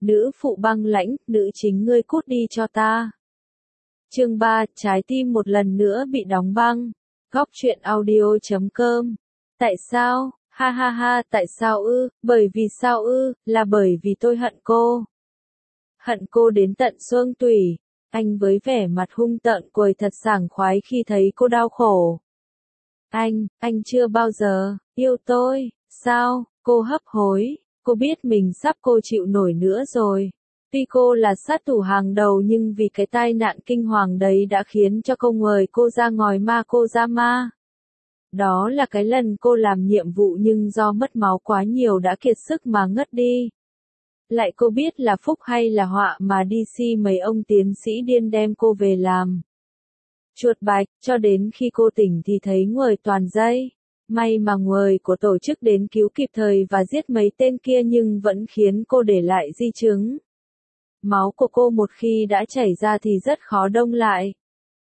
Nữ phụ băng lãnh, nữ chính ngươi cút đi cho ta. Chương 3, trái tim một lần nữa bị đóng băng. Góc truyện audio.com. Tại sao? Ha ha ha, tại sao ư? Bởi vì sao ư? Là bởi vì tôi hận cô. Hận cô đến tận xương tủy. Anh với vẻ mặt hung tợn cười thật sảng khoái khi thấy cô đau khổ. Anh chưa bao giờ yêu tôi, sao? Cô hấp hối, cô biết mình sắp cô chịu nổi nữa rồi. Tuy cô là sát thủ hàng đầu nhưng vì cái tai nạn kinh hoàng đấy đã khiến cho cô mời cô ra ngồi ma cô ra ma. Đó là cái lần cô làm nhiệm vụ nhưng do mất máu quá nhiều đã kiệt sức mà ngất đi. Lại cô biết là phúc hay là họa mà DC mấy ông tiến sĩ điên đem cô về làm chuột bạch, cho đến khi cô tỉnh thì thấy nguội toàn dây. May mà người của tổ chức đến cứu kịp thời và giết mấy tên kia nhưng vẫn khiến cô để lại di chứng. Máu của cô một khi đã chảy ra thì rất khó đông lại.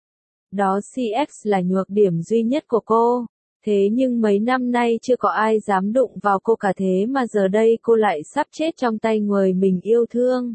Đó CX là nhược điểm duy nhất của cô. Thế nhưng mấy năm nay chưa có ai dám đụng vào cô cả thế mà giờ đây cô lại sắp chết trong tay người mình yêu thương.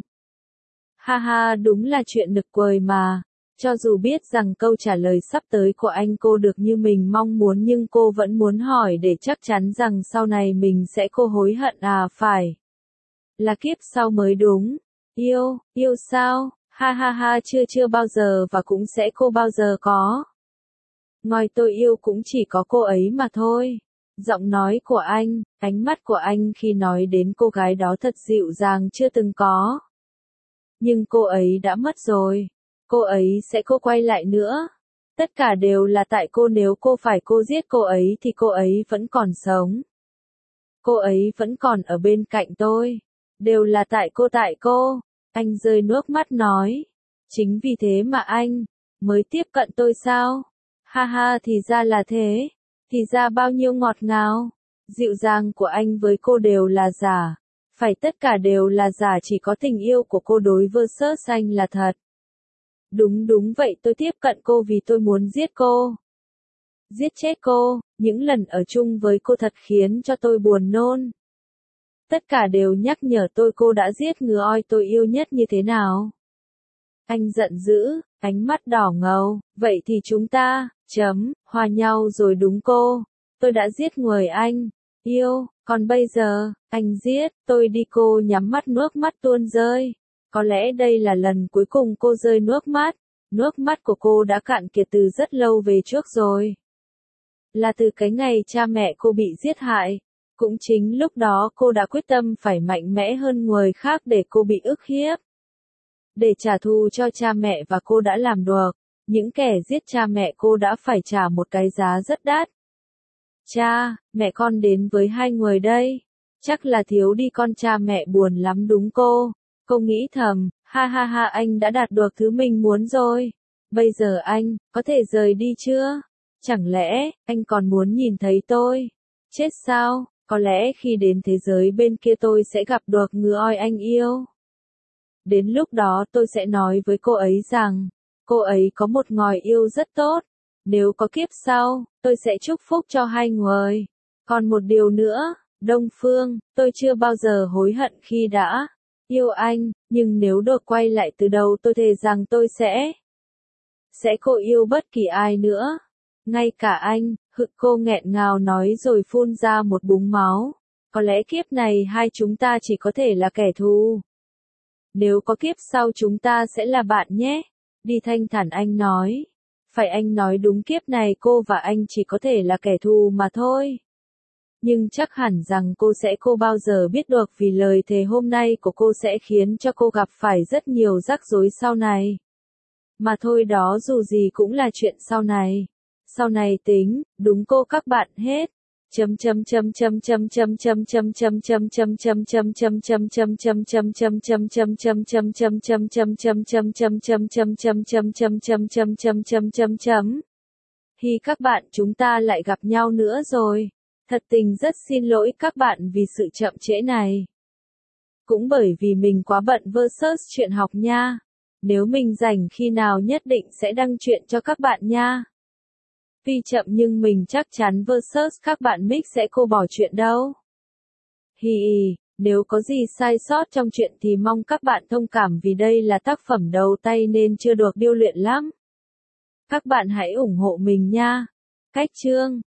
Ha ha, đúng là chuyện nực cười mà. Cho dù biết rằng câu trả lời sắp tới của anh cô được như mình mong muốn nhưng cô vẫn muốn hỏi để chắc chắn rằng sau này mình sẽ cô hối hận à phải. Là kiếp sau mới đúng. Yêu sao? Ha ha ha, chưa bao giờ và cũng sẽ cô bao giờ có. Ngoài tôi yêu cũng chỉ có cô ấy mà thôi. Giọng nói của anh, ánh mắt của anh khi nói đến cô gái đó thật dịu dàng chưa từng có. Nhưng cô ấy đã mất rồi. Cô ấy sẽ cô quay lại nữa. Tất cả đều là tại cô, nếu cô phải cô giết cô ấy thì cô ấy vẫn còn sống. Cô ấy vẫn còn ở bên cạnh tôi. Đều là tại cô. Anh rơi nước mắt nói. Chính vì thế mà anh mới tiếp cận tôi sao? Ha ha, thì ra là thế. Thì ra bao nhiêu ngọt ngào. Dịu dàng của anh với cô đều là giả. Phải tất cả đều là giả, chỉ có tình yêu của cô đối versus anh là thật. Đúng vậy, tôi tiếp cận cô vì tôi muốn giết cô. Giết chết cô, những lần ở chung với cô thật khiến cho tôi buồn nôn. Tất cả đều nhắc nhở tôi cô đã giết người oi tôi yêu nhất như thế nào. Anh giận dữ, ánh mắt đỏ ngầu, vậy thì chúng ta, hòa nhau rồi đúng cô. Tôi đã giết người anh yêu, còn bây giờ, anh giết tôi đi. Cô nhắm mắt, nước mắt tuôn rơi. Có lẽ đây là lần cuối cùng cô rơi nước mắt. Nước mắt của cô đã cạn kiệt từ rất lâu về trước rồi. Là từ cái ngày cha mẹ cô bị giết hại. Cũng chính lúc đó cô đã quyết tâm phải mạnh mẽ hơn người khác để cô bị ức hiếp. Để trả thù cho cha mẹ và cô đã làm được. Những kẻ giết cha mẹ cô đã phải trả một cái giá rất đắt. Cha, mẹ con đến với hai người đây. Chắc là thiếu đi con, cha mẹ buồn lắm đúng cô. Cô nghĩ thầm, ha ha ha, anh đã đạt được thứ mình muốn rồi. Bây giờ anh, có thể rời đi chưa? Chẳng lẽ, anh còn muốn nhìn thấy tôi? Chết sao? Có lẽ khi đến thế giới bên kia tôi sẽ gặp được người oi anh yêu. Đến lúc đó tôi sẽ nói với cô ấy rằng, cô ấy có một người yêu rất tốt. Nếu có kiếp sau, tôi sẽ chúc phúc cho hai người. Còn một điều nữa, Đông Phương, tôi chưa bao giờ hối hận khi đã yêu anh, nhưng nếu được quay lại từ đầu tôi thề rằng tôi sẽ cô yêu bất kỳ ai nữa. Ngay cả anh, cô nghẹn ngào nói rồi phun ra một búng máu. Có lẽ kiếp này hai chúng ta chỉ có thể là kẻ thù. Nếu có kiếp sau chúng ta sẽ là bạn nhé. Đi thanh thản, anh nói. Phải, anh nói đúng, kiếp này cô và anh chỉ có thể là kẻ thù mà thôi. Nhưng chắc hẳn rằng cô sẽ cô bao giờ biết được vì lời thề hôm nay của cô sẽ khiến cho cô gặp phải rất nhiều rắc rối sau này. Mà thôi, đó dù gì cũng là chuyện sau này. Sau này tính, đúng cô các bạn hết. Thì các bạn, chúng ta lại gặp nhau nữa rồi. Thật tình rất xin lỗi các bạn vì sự chậm trễ này. Cũng bởi vì mình quá bận versus chuyện học nha. Nếu mình rảnh khi nào nhất định sẽ đăng chuyện cho các bạn nha. Tuy chậm nhưng mình chắc chắn versus các bạn Mix sẽ cô bỏ chuyện đâu. Hì, Nếu có gì sai sót trong chuyện thì mong các bạn thông cảm vì đây là tác phẩm đầu tay nên chưa được điêu luyện lắm. Các bạn hãy ủng hộ mình nha. Cách chương